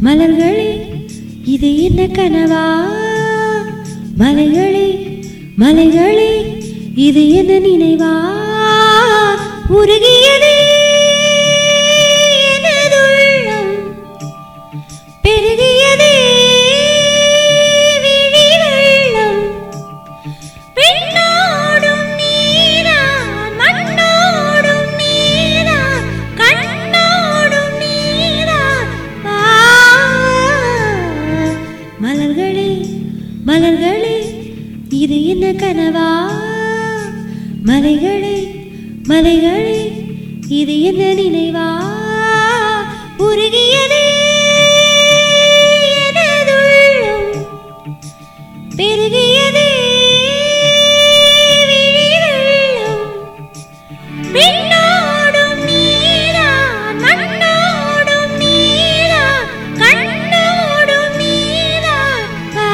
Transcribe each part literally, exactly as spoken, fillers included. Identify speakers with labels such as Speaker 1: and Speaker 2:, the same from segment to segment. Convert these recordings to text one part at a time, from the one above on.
Speaker 1: மலர்களே இது என்ன கனவா? மலைகளே மலைகளே இது என்ன நினைவா? உருகியதே எனது உள்ளம், பெருகியதே விழி வெள்ளம். பெண்ணோடும் நீதான், மண்ணோடும் நீதான், கண்ணோடும் நீதான். மலர்களே மலர்களே இது என்ன கனவா? மலைகளே மலைகளே இது என்ன நினைவா? உருகியதே எனது உள்ளம், பெருகியதே விழி வெள்ளம். பெண்ணோடும் நீதான், மண்ணோடும் நீதான், கண்ணோடும் நீதான்.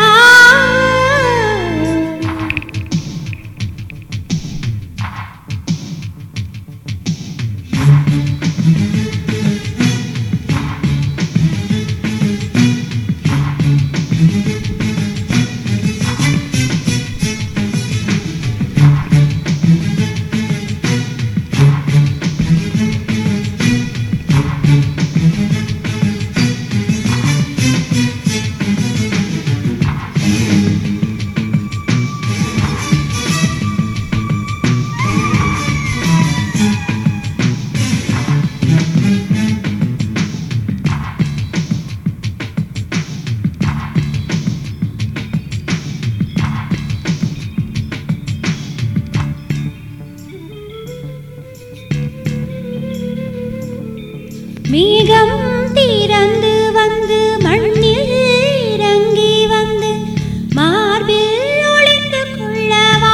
Speaker 1: மேகம் திறந்து வந்து மண்ணில் இறங்கி வந்து மார்பில் ஒளிந்து கொள்ளவா?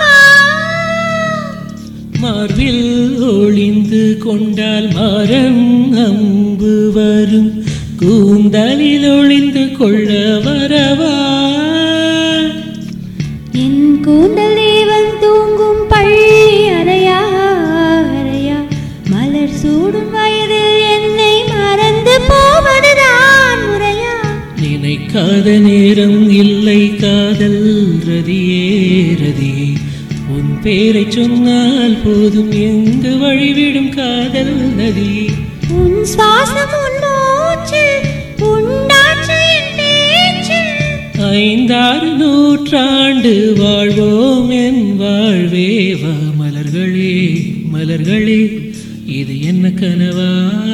Speaker 2: மார்பில் ஒளிந்து கொண்டால் மரம் அம்பு வரும், கூந்தலில் ஒளிந்து கொள்ள வரவா?
Speaker 1: என் கூந்தல் தேவன் தூங்கும் பள்ளி அறையா அறையா? மலர் சூடும் வயதில் என்னை மறந்து போவதுதான் முறையா?
Speaker 2: நினைக்காத நேரம் இல்லை காதல் ரதியே ரதியே, உன் பேரை சொன்னால் போதும் எங்கு வழிவிடும் காதல் நதி.
Speaker 1: உன் சுவாசம் உன் மூச்சு உண்டாச்சு என் பேச்சு.
Speaker 2: ஐந்தாறு நூற்றாண்டு வாழ்வோம் என் வாழ்வே வா. மலர்களே மலர்களே இது என்ன கனவா?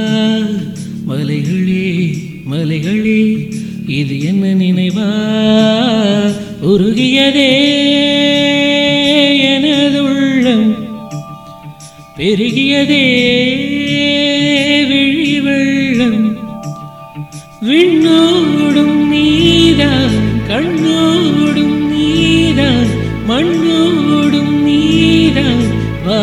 Speaker 2: மலைகளே மலைகளே இது என்ன நினைவா? உருகியதே எனது உள்ளம், பெருகியதே விழி வெள்ளம். விண்ணோடும் நீதான், கண்ணோடும் நீதான், மண்ணோடும் நீதான். வா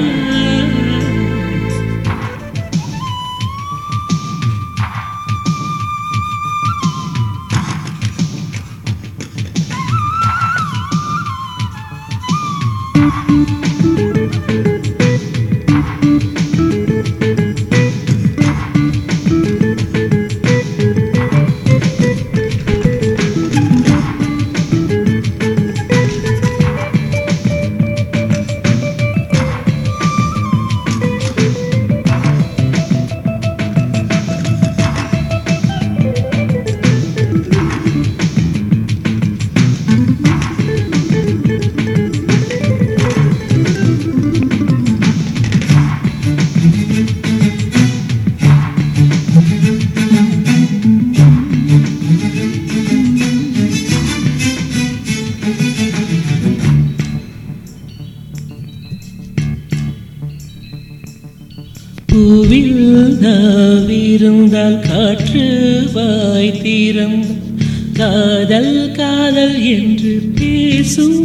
Speaker 2: பூவில் நாவிருந்தால் காற்று வாய் தீரம், காதல் காதல் என்று பேசும்.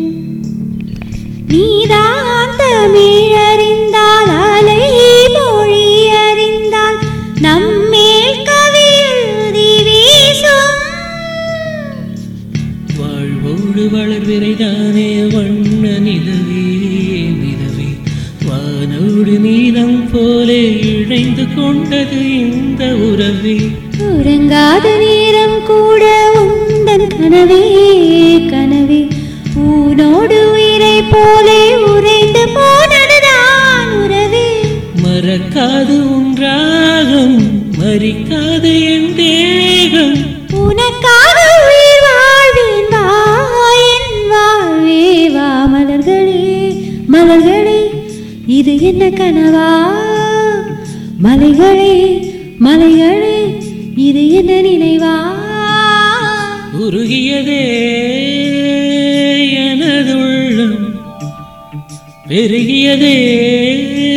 Speaker 1: நீதான் தமிழறிந்தால் அலை மொழி அறிந்தால் நம்மேல் கவி எழுதி வீசும்.
Speaker 2: வாழ்வோடு வளர்விரைதானே வண்ண நிலவே நிலவே, வானோடு நீலம் போலே இணைந்து கொண்டது இந்த உறவே.
Speaker 1: உறங்க உறங்காத நேரம் கூட உந்தன் கனவே கனவே ஊனோடு உயிரை போலே உறைந்து போனதுதான் உறவே.
Speaker 2: மறக்காது உன்றாகம் மறிக்காது என் தேகம்
Speaker 1: உனக்காக உயிர் வாழ்வேன் வா என் வாழ்வே வா. மலர்களே மலர்களே இது என்ன கனவா? மலைகளே மலைகளே இது என்ன நினைவா?
Speaker 2: உருகியதே எனதுள்ளம் பெருகியதே